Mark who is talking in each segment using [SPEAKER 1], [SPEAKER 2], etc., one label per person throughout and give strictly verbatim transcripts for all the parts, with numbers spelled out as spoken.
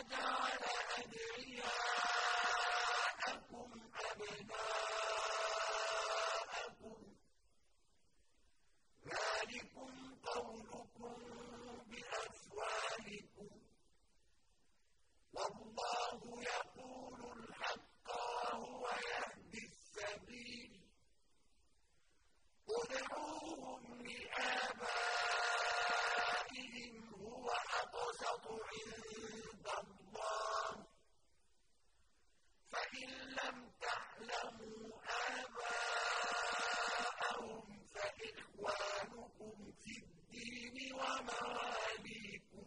[SPEAKER 1] جَعَلَ أَدْعِيَاءَكُمْ أَبْنَاءَكُمْ ۚ ذَٰلِكُمْ قَوْلُكُم بِأَفْوَاهِكُمْ ۖ وَاللَّهُ يَقُولُ الْحَقَّ وَهُوَ يَهْدِي السَّبِيلَ ۚ ادْعُوهُمْ لِآبَائِهِمْ هُوَ أَقْسَطُ عِندَ اللَّهِ ۚ فَإِن لَّمْ تَعْلَمُوا آبَاءَهُمْ فَإِخْوَانُكُمْ فِي الدِّينِ وَمَوَالِيكُمْ ۚ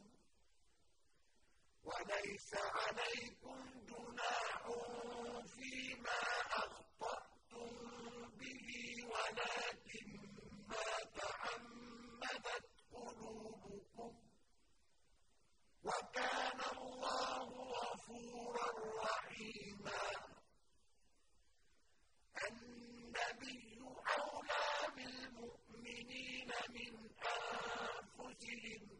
[SPEAKER 1] وَلَيْسَ عَلَيْكُمْ جُنَاحٌ فِيمَا أَخْطَأْتُم بِهِ وَلَٰكِن مَّا تَعَمَّدَتْ قُلُوبُكُمْ ۚ وَكَانَ اللَّهُ غَفُورًا رَّحِيمًا. النَّبِيُّ أَوْلَىٰ بِالْمُؤْمِنِينَ مِنْ أَنفُسِهِمْ ۖ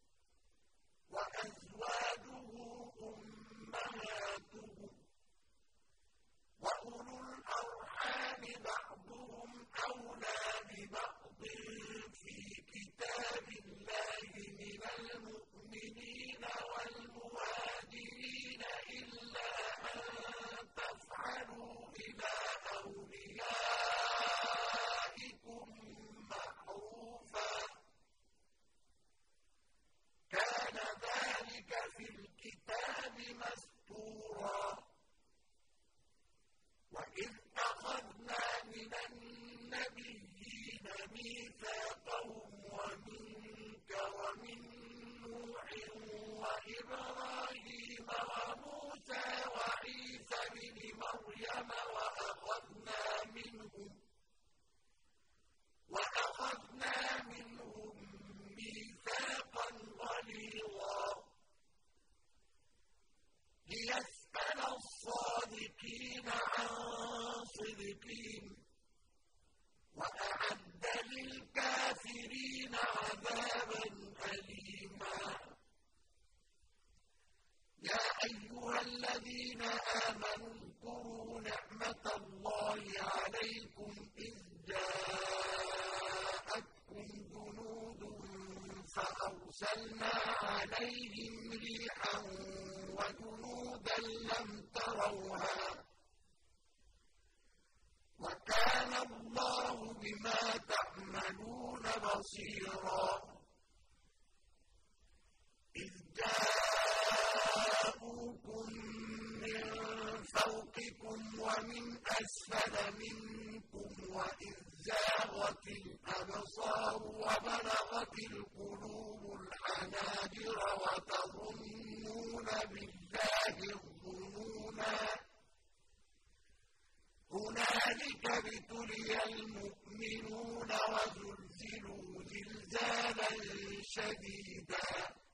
[SPEAKER 1] وَأَزْوَاجُهُ أُمَّهَاتُهُمْ ۗ وَأُولُو الْأَرْحَامِ بَعْضُهُمْ أَوْلَىٰ بِبَعْضٍ فِي كِتَابِ اللَّهِ مِنَ الْمُؤْمِنِينَ وَالْمُهَاجِرِينَ إِلَّا أَن تَفْعَلُوا إِلَىٰ أَوْلِيَائِكُم مَّعْرُوفًا ۚ كَانَ ذَٰلِكَ فِي الْكِتَابِ مَسْطُورًا. وَإِذْ أَخَذْنَا مِنَ النَّبِيِّينَ مِيثَاقَهُمْ وَمِنكَ وَمِن نُّوحٍ وَإِبْرَاهِيمَ وَمُوسَىٰ وَعِيسَى ابْنِ مَرْيَمَ وَأَخَذْنَا مِنْهُم وَأَخَذْنَا مِنْهُم مِّيثَاقًا غَلِيظًا. لِّيَسْأَلَ الصَّادِقِينَ عَن صِدْقِهِمْ ۚ وَأَعَدَّ لِلْكَافِرِينَ عَذَابًا أَلِيمًا. يَا أَيُّهَا الَّذِينَ آمَنُوا اذْكُرُوا نِعْمَةَ اللَّهِ عَلَيْكُمْ إِذْ جَاءَتْكُمْ جُنُودٌ فَأَرْسَلْنَا عَلَيْهِمْ رِيحًا وَجُنُودًا لَّمْ تَرَوْهَا ۚ وَكَانَ اللَّهُ بِمَا تَعْمَلُونَ بَصِيرًا. إِذْ جَاءُوكُم مِّن فَوْقِكُمْ وَمِنْ أَسْفَلَ مِنكُمْ وَإِذْ زَاغَتِ الْأَبْصَارُ وَبَلَغَتِ الْقُلُوبُ الْحَنَاجِرَ وَتَظُنُّونَ بِاللَّهِ الظُّنُونَا. هُنَالِكَ ابْتُلِيَ الْمُؤْمِنُونَ وَزُلْزِلُوا زِلْزَالًا شَدِيدًا.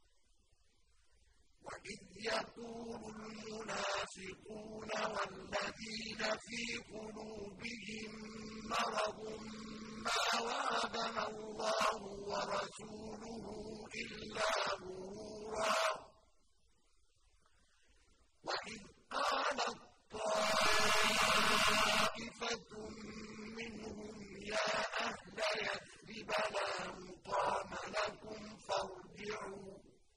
[SPEAKER 1] وَإِذْ يَقُولُ الْمُنَافِقُونَ وَالَّذِينَ فِي قُلُوبِهِم مَّرَضٌ مَّا وَعَدَنَا اللَّهُ وَرَسُولُهُ إِلَّا غُرُورًا. وَإِذْ قَالَت طَّائِفَةٌ مِّنْهُمْ يَا أَهْلَ يَثْرِبَ لَا مُقَامَ لَكُمْ فَارْجِعُوا ۚ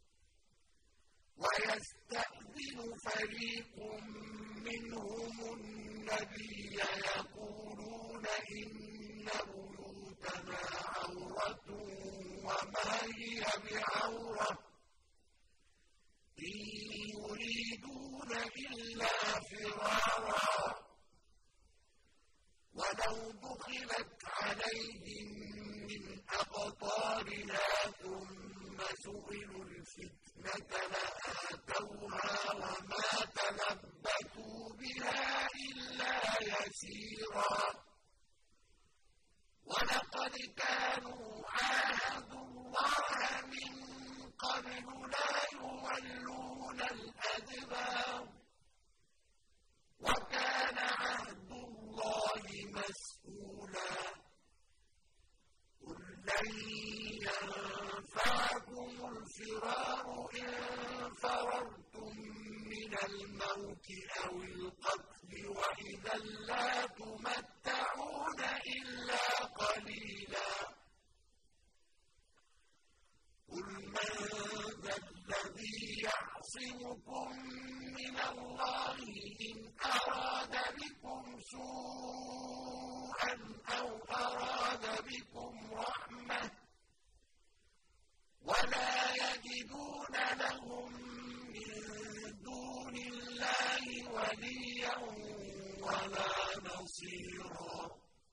[SPEAKER 1] وَيَسْتَأْذِنُ فَرِيقٌ مِّنْهُمُ النَّبِيَّ يَقُولُونَ إِنَّ بُيُوتَنَا عَوْرَةٌ وَمَا هِيَ بِعَوْرَةٍ ۖ إِن يُرِيدُونَ إِلَّا فِرَارًا. وَلَوْ دُخِلَتْ عَلَيْهِم مِّنْ أَقْطَارِهَا ثُمَّ سُئِلُوا الْفِتْنَةَ لَآتَوْهَا وَمَا تَلَبَّثُوا بِهَا إِلَّا يَسِيرًا. وَلَقَدْ كَانُوا عَاهَدُوا اللَّهَ مِن قَبْلُ لَا يُوَلُّونَ الْأَدْبَارَ ۚ وَكَانَ عَهْدُ اللَّهِ مَسْئُولًا. قُل لَّن يَنفَعَكُمُ الْفِرَارُ إِن فَرَرْتُم من الموت أو القتل وإذا لا تمتعون إلا قليلا قل من ذا الذي يعصمكم من الله إن أراد بكم سوءا أو أراد بكم رحمة ولا يجدون لهم من دون الله وليا ولا نصيرا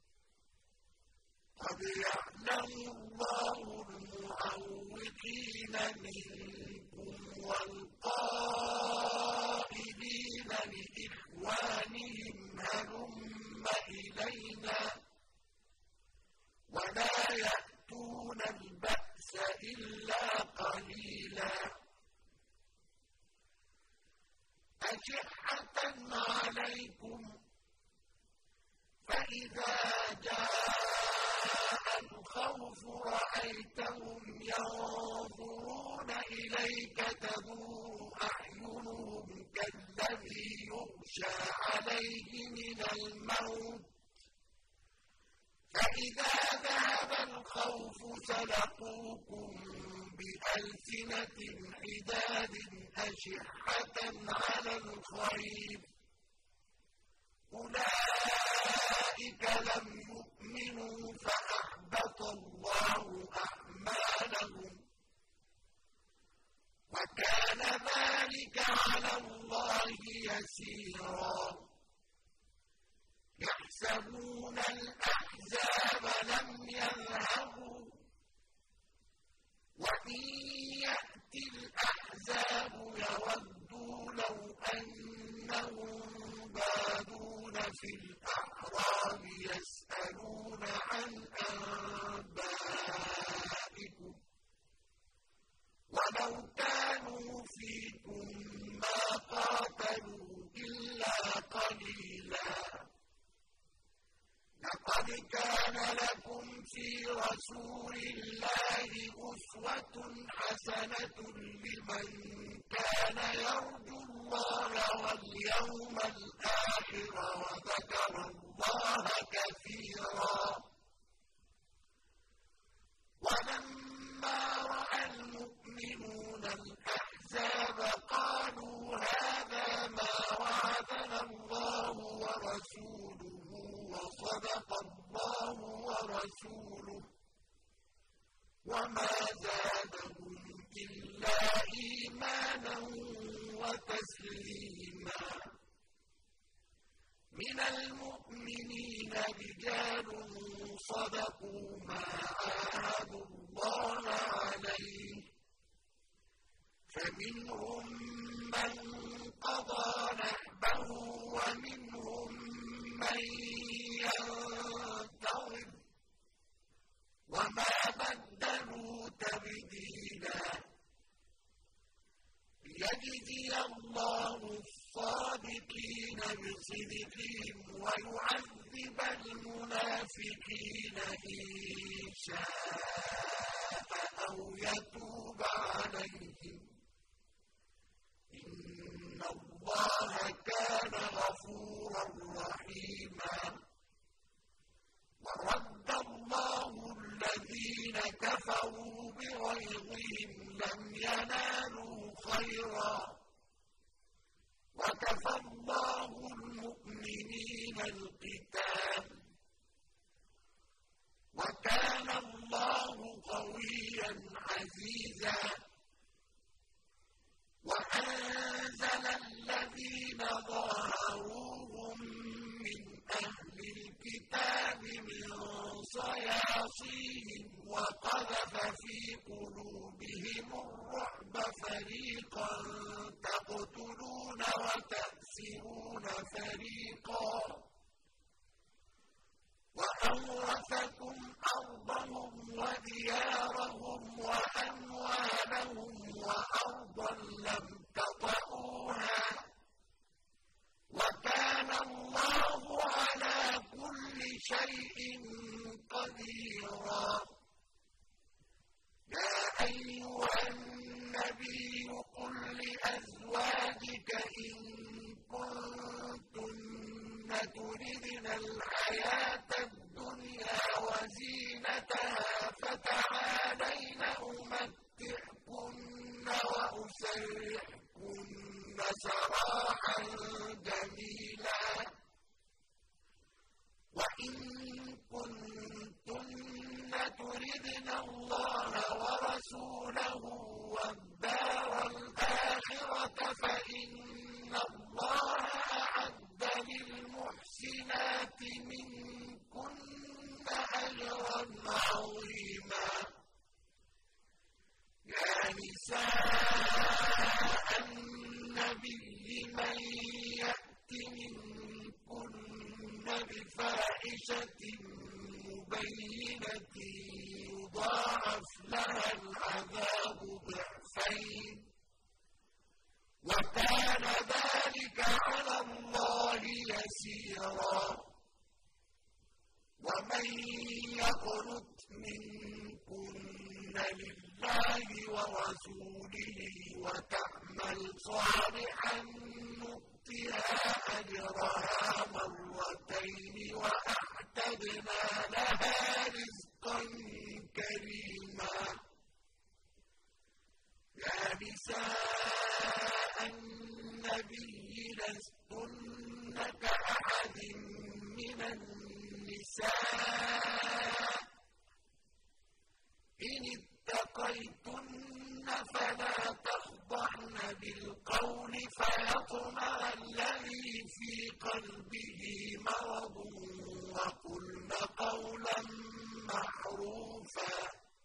[SPEAKER 1] قد يعلم الله المعوقين منكم والقائلين لإخوانهم هلم إلينا ولا يأتون البأس إلا قليلا أشحة عليكم فإذا جاء الخوف رأيتهم ينظرون إليك تدور أعينهم كالذي يغشى عليه من الموت فإذا ذهب الخوف سلقوكم بألسنة حداد أشحة على الخير أولئك لم يؤمنوا فأحبط الله أعمالهم وكان ذلك على الله يسيرا يحسبون الأحزاب لم يذهبوا وإن يأتي الأحزاب يودوا لو أنهم بادون في الأعراب يسألون عن أنبائكم ولو كانوا فيكم ما قاتلوا إلا قليلا لقد كان لكم في رسول الله أسوة حسنة لمن كان يرجو الله واليوم الآخر وذكر الله كثيرا ولما رأى المؤمنون الأحزاب قالوا هذا ما وعدنا الله ورسوله وصدق الله ورسوله وما زادهم إلا إيمانا وتسليما من المؤمنين رجال صدقوا ما عاهدوا الله عليه فمنهم من قضى نحبه ومنهم من ينتظر وما بدلوا تبديلا ليجزي الله الصادقين بصدقهم ويعذب المنافقين إن شاء أو يتوب عليهم إن الله كان غفورا رحيما ورد الله الذين كفروا بغيظهم لم ينالوا خيرا وكفى الله المؤمنين القتال وكان الله قويا عزيزا وأنزل الذين ظاهروهم من أهل الكتاب من صياصيهم وقذف في قلوبهم الرعب فريقا تقتلون وتأسرون فريقا وأورثكم أرضهم وديارهم وأموالهم وأرضا لم تطئوها وكان الله على كل شيء قديرا يا أيها النبي قل لأزواجك إن كنتن تردن الحياة الدنيا وزينتها فتعالين أمتعكن وأسرحكن سراحا جميلا وإن كنتن تردن الله ورسوله والدار الآخرة فإن الله أعد للمحسنات منكن أجرا عظيما يا نساء النبي من يأت منكن بفاحشة مبينة يضاعف لها العذاب ضعفين وكان ذلك على الله يسيرا ومن يقنت منكن لله ورسوله وتعمل صالحا نؤتها أجرها مرتين وأعتدنا لها رزقا كريما يا نساء النبي لستن كأحد من النساء إن اتقيتن فلا تخضعن بالقول فيطمع الذي في قلبه مرض وقلن قولا معروفا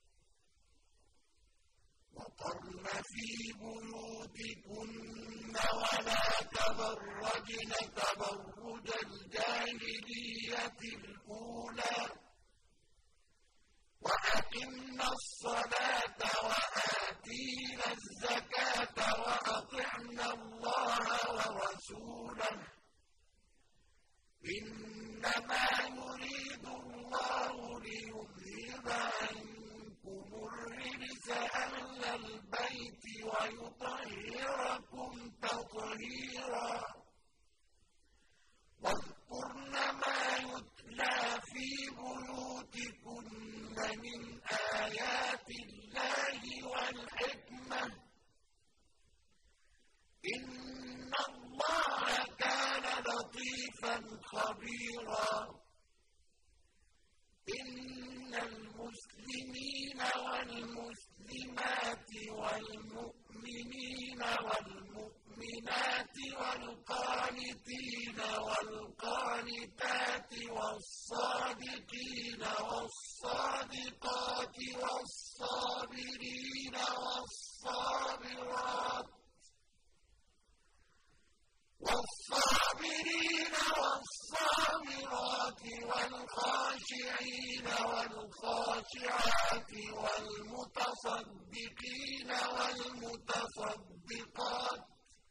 [SPEAKER 1] وقرن في بيوتكن ولا تبرجن تبرج الجاهلية الأولى وأقمنا الصلاة وآتينا الزكاة وأطعنا الله ورسوله إنما يريد الله ليذهب عنكم الرجس أهل البيت ويطهركم تطهيرا واذكرن ما يتلى في بيوتكن من آيات الله والحكمة إن الله كان لطيفا خبيرا إن المسلمين والمسلمات والمؤمنين والمؤمنات والقانتين والقانتات والصادقين والصادقات والصابرين والصابرات والصابرين والصابرات والخاشعين والخاشعات والمتصدقين والمتصدقات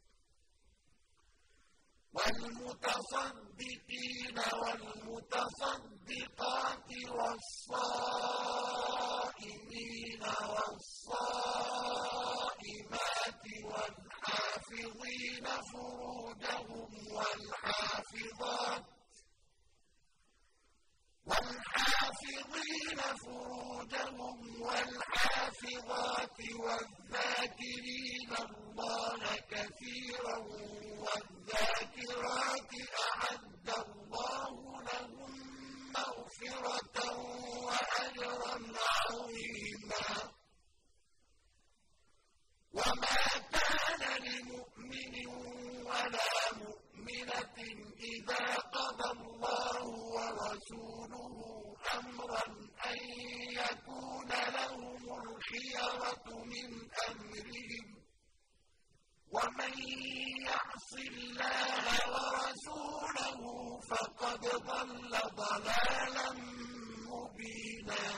[SPEAKER 1] والمتصدقين والمتصدقات والصائمين والصائمات والحافظين فروجهم والحافظات والحافظين فروجهم والحافظات والذاكرين الله كثيرا والذاكرات أعد الله لهم مغفرة وأجرا عظيما وما كان لمؤمن ولا مؤمنة إذا قضى الله ورسوله أمرا أن يكون لهم الخيرة من أمرهم ومن يعص الله ورسوله فقد ضل ضلالا مبينا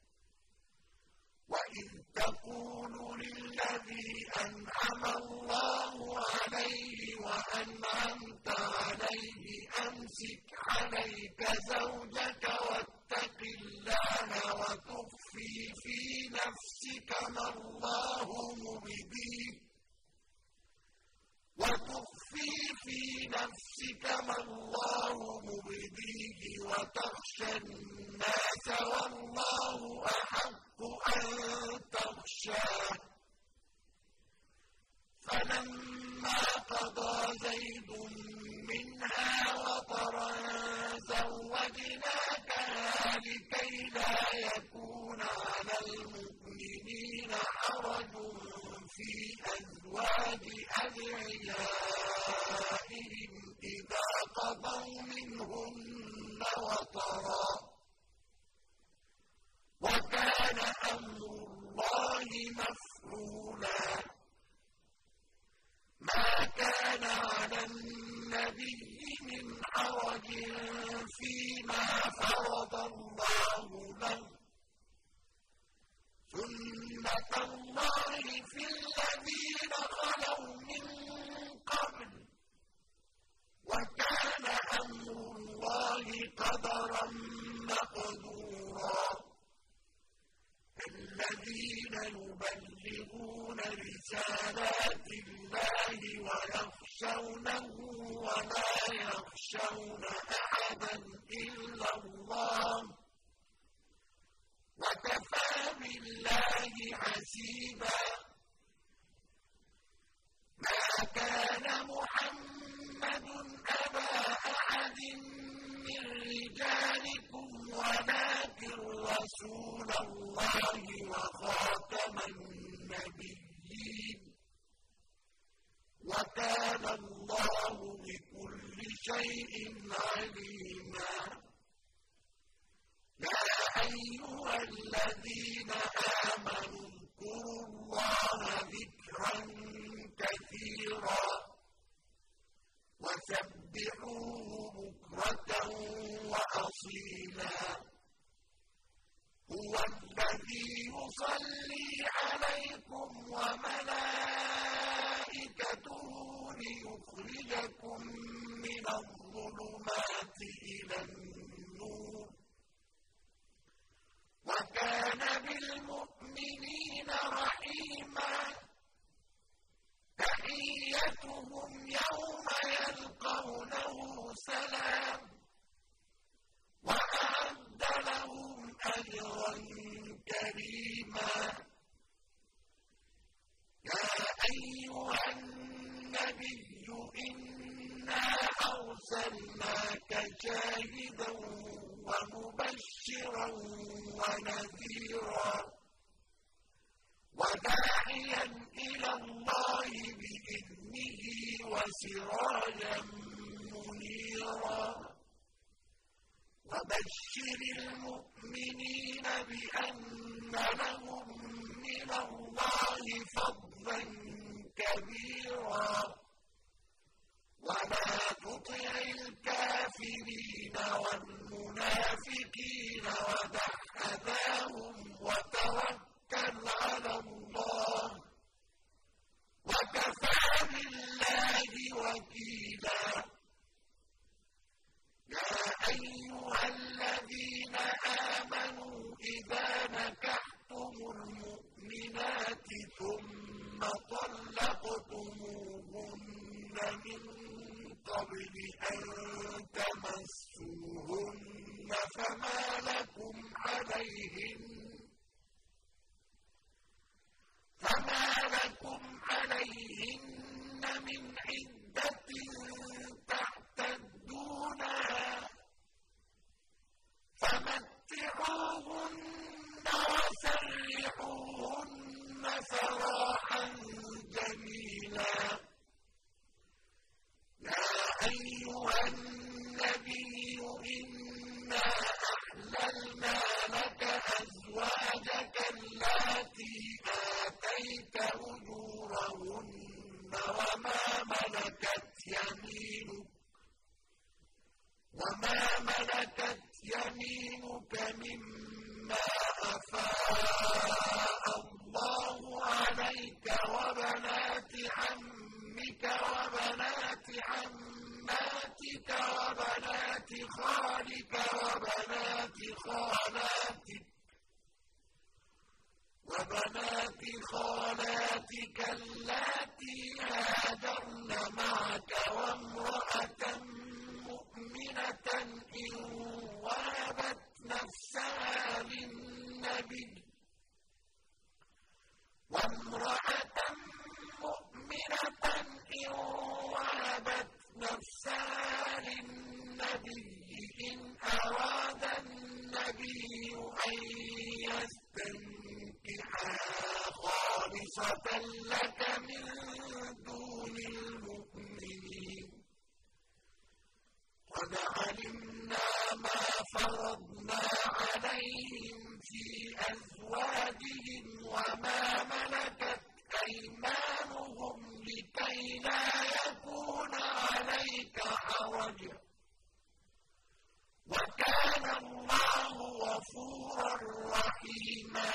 [SPEAKER 1] وإذ تقول للذي أنعم الله عليه وأنعمت عليه أمسك عليك زوجك واتق الله وتخفي في نفسك ما الله مبديه وتخفي في نفسك ما الله مبديه وتخشى الناس والله أحق أن تخشاه فلما قضى زيد منها وطرا زوجناكها لكي لا يكون على المؤمنين حرج في أزواج أدعيائهم إذا قضوا منهن وطرا وكان أمر الله مفعولا ما كان على النبي من حرج فيما فرض الله له سنة الله في الذين خلوا من قبل وكان أمر الله قدرا مقدورا الذين يبلغون رسالات الله ويخشونه ولا يخشون أحدا إلا الله وكفى بالله حسيبا ما كان محمد أبا أحد من رجالكم ولكن رسول الله وخاتم النبيين وكان الله بكل شيء عليما يا أيها الذين آمنوا اذكروا الله ذكرا كثيرا وسبحوه بكرة وأصيلا هو الذي يصلي عليكم وملائكته ليخرجكم من الظلمات إلى النور وكان بالمؤمنين رحيما تحيتهم يوم يلقونه سلام وأعد لهم أجرا كريما يا أيها النبي إنا أرسلناك شاهدا ومبشرا ونذيرا وداعيا إلى الله بإذنه وسراجا منيرا وبشر المؤمنين بأن لهم من الله فضلا كبيرا ولا تطع الكافرين والمنافقين ودع أذاهم وتوكل على الله وكفى بالله وكيلا يا أيها الذين آمنوا إذا نكحتم المؤمنات ثم طلقتموهن من قبل أن تمسوهن فما لكم عليهن فما لكم عليهن من عدة تعتدونها فمتعوهن وسرحوهن سراحا جميلا يا أيها النبي إنا أحللنا لك أزواجك اللاتي آتيت أجورهن وما ملكت يمينك وما ملكت يمينك مما أفاء الله عليك وبنات عمك وبنات عماتك وبنات خالك وبنات خالاتك وبنات خالاتك اللاتي اللاتي هاجرن معك وامرأة مؤمنة إن وهبت نفسها للنبي وامرأة مؤمنة إن وهبت نفسها للنبي إن أراد النبي أن يستنكحها خالصة لك من دون المؤمنين قد علمنا ما فرضنا عليهم في أزواجهم وما ملكت أيمانهم لكي لا يكون عليك حرج وكان الله غفورا رحيما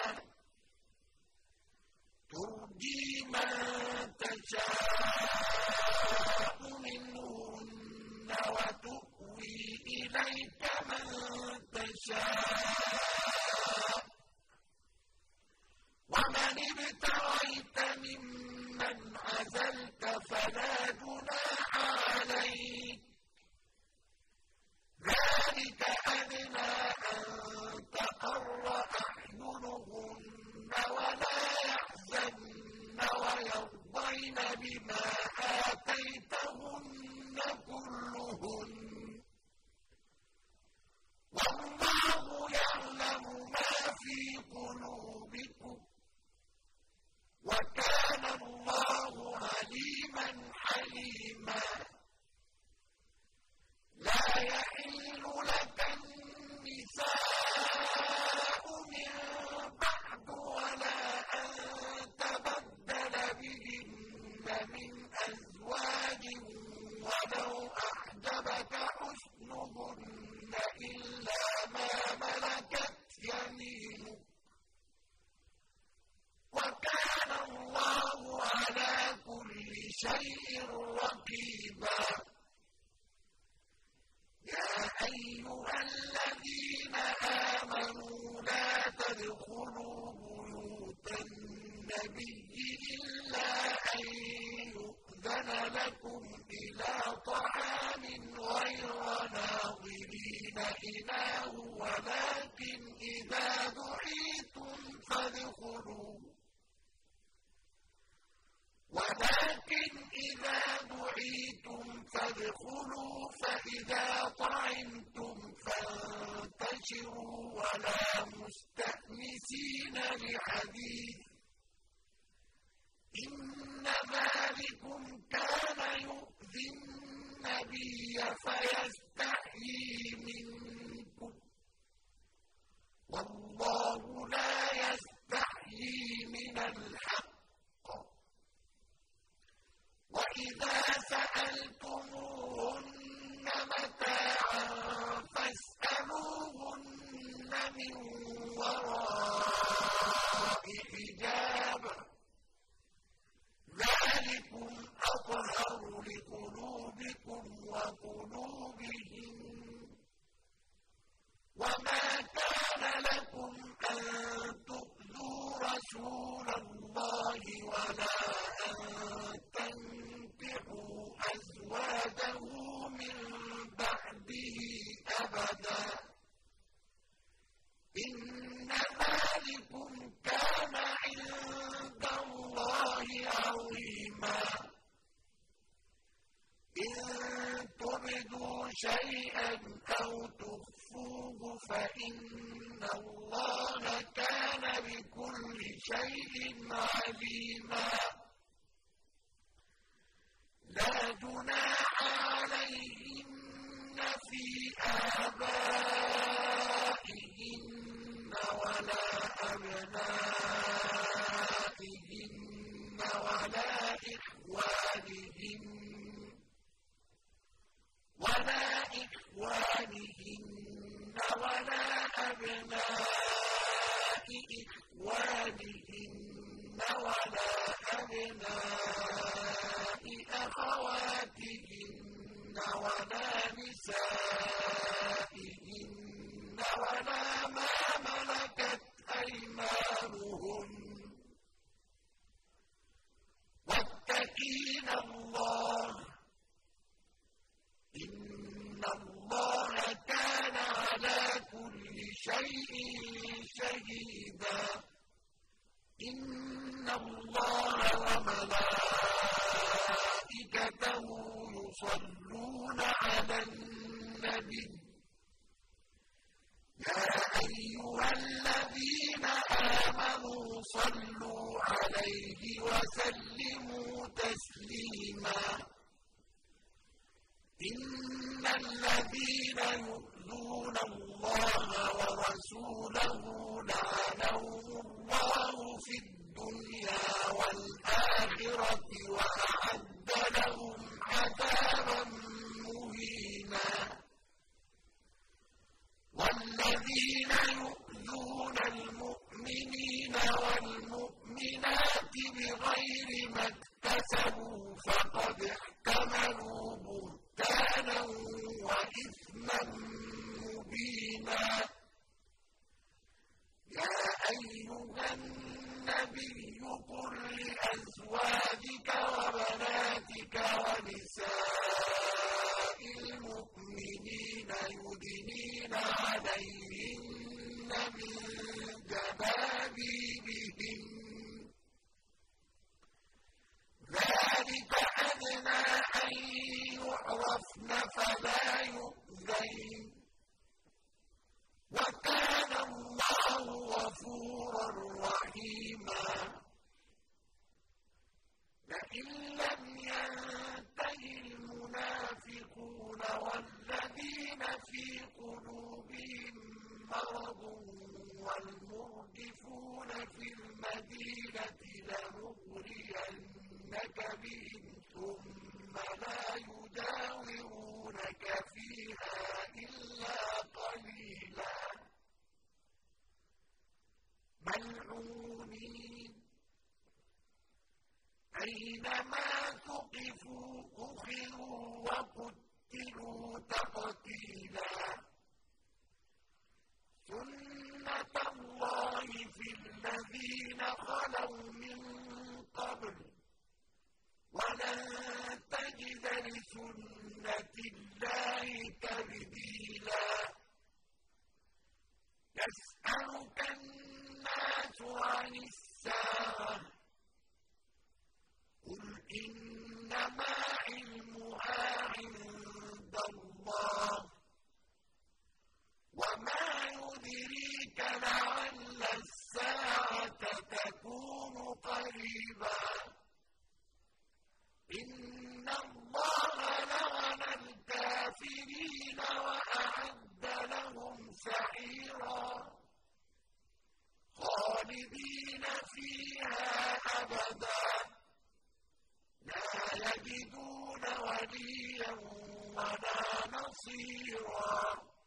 [SPEAKER 1] ترجي من تشاء منهن وتؤوي إليك من تشاء ومن ابتغيت ممن عزلت فلا جناح عليك ذلك أدنى أن تقر أعينهن ولا يحزن ويرضين بما آتيتهن كلهن والله يعلم ما في قلوبكم وكان الله عليما حليما لا يحل لك النساء من بعد ولا أن تبدل بهن من أزواج ولو أعجبك حسنهن إلا ما ملكت يمينك وكان الله على كل شيء رقيبا يا أيها الذين آمنوا لا تدخلوا بيوت النبي إلا أن يؤذن لكم إلى طعام غير ناظرين إناه ولكن إذا دعيتم فادخلوا ولكن إذا دعيتم فادخلوا فإذا طعمتم فانتشروا ولا مستأنسين لحديث إن ذلكم كان يؤذي النبي فيستحيي منكم والله لا يستحيي من الحق وإذا سألتموهن متاعا فاسألوهن من وراء حجاب ذلكم أطهر لقلوبكم وقلوبهم وما كان لكم أن تؤذوا رسول الله ولا أن تنكحوا أزواجه من بعده أبدا إن ذلكم كان عند الله عظيما إن تبدوا شيئا أو تخفوه فإن الله كان بكل شيء عليما لا جناح عليهن في آبائهن ولا أبنائهن ولا إخوانهن ولا إخوانهن ولا أبناء إخوانهن ولا أبناء أخواتهن ولا نسائهن ولا ما ملكت أيمانهن واتقين شيء شهيدا إن الله وملائكته يصلون على النبي يا أيها الذين آمنوا صلوا عليه وسلموا تسليما إن الذين يؤذون الله ورسوله لعنهم الله في الدنيا والآخرة وأعد لهم عذابا مهينا والذين يؤذون المؤمنين والمؤمنات بغير ما اكتسبوا فقد احتملوا بهتانا وإثما مبينا يا أيها النبي قل لأزواجك وبناتك ونساء المؤمنين يدنين عليهن من جلابيبهن ذلك أدنى أن يعرفن فلا يؤذين وكان الله غفورا رحيما لئن لم ينته المنافقون والذين في قلوبهم مرض والمرجفون في المدينة لنغرينك بهم ثم لا يجاورونك فيها إلا قليلا ملعونين أينما ثقفوا أخذوا وقتلوا تقتيلا سنة الله في الذين خلوا من قبل ولن تجد لسنة الله تبديلا يسألك الناس عن الساعة قل إنما علمها عند الله وما يدريك لعل الساعة تكون قريبا إن الله لعن الكافرين وأعد لهم سعيرا خالدين فيها أبدا لا يجدون وليا ولا نصيرا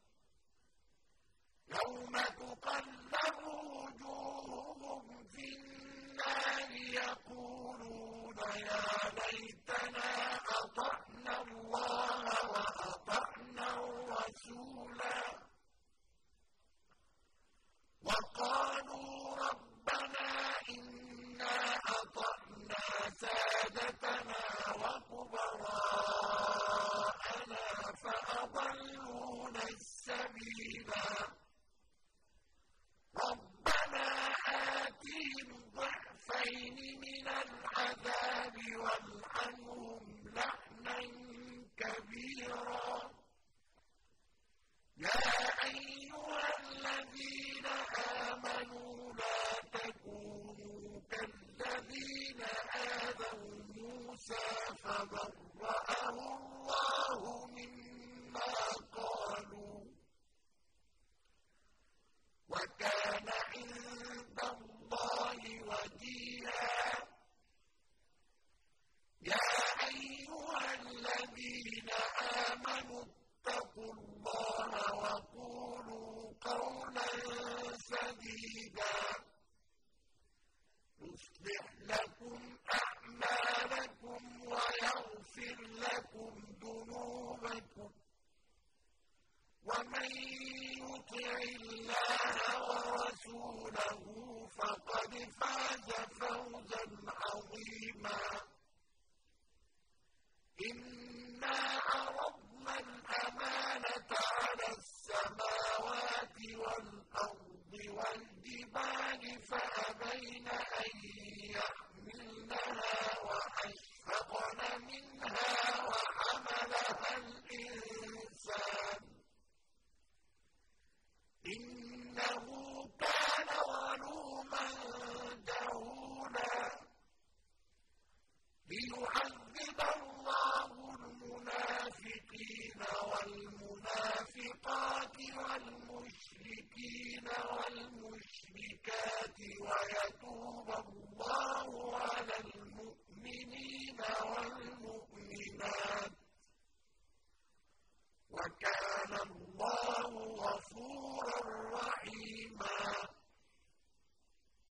[SPEAKER 1] يوم تقلب وجوههم في النار يقولون يا ليتنا أطعنا الله وأطعنا الرسولا وقالوا ربنا إنا أطعنا سادتنا وكبراءنا فأضلونا السبيلا ربنا آتهم ضعفين من العذاب والعنهم لعنا كبيرا يا أيها الذين آمنوا لا تكونوا كالذين آذوا موسى فبرأه الله مما قالوا وكان عند الله وجيها يا أيها الذين آمنوا اتقوا الله وقولوا قولا سديدا يصلح لكم أعمالكم ويغفر لكم ذنوبكم ومن يطع الله ورسوله فقد فاز فوزا عظيما إنا عرضنا الأمانة على السماوات والأرض وَكَانَ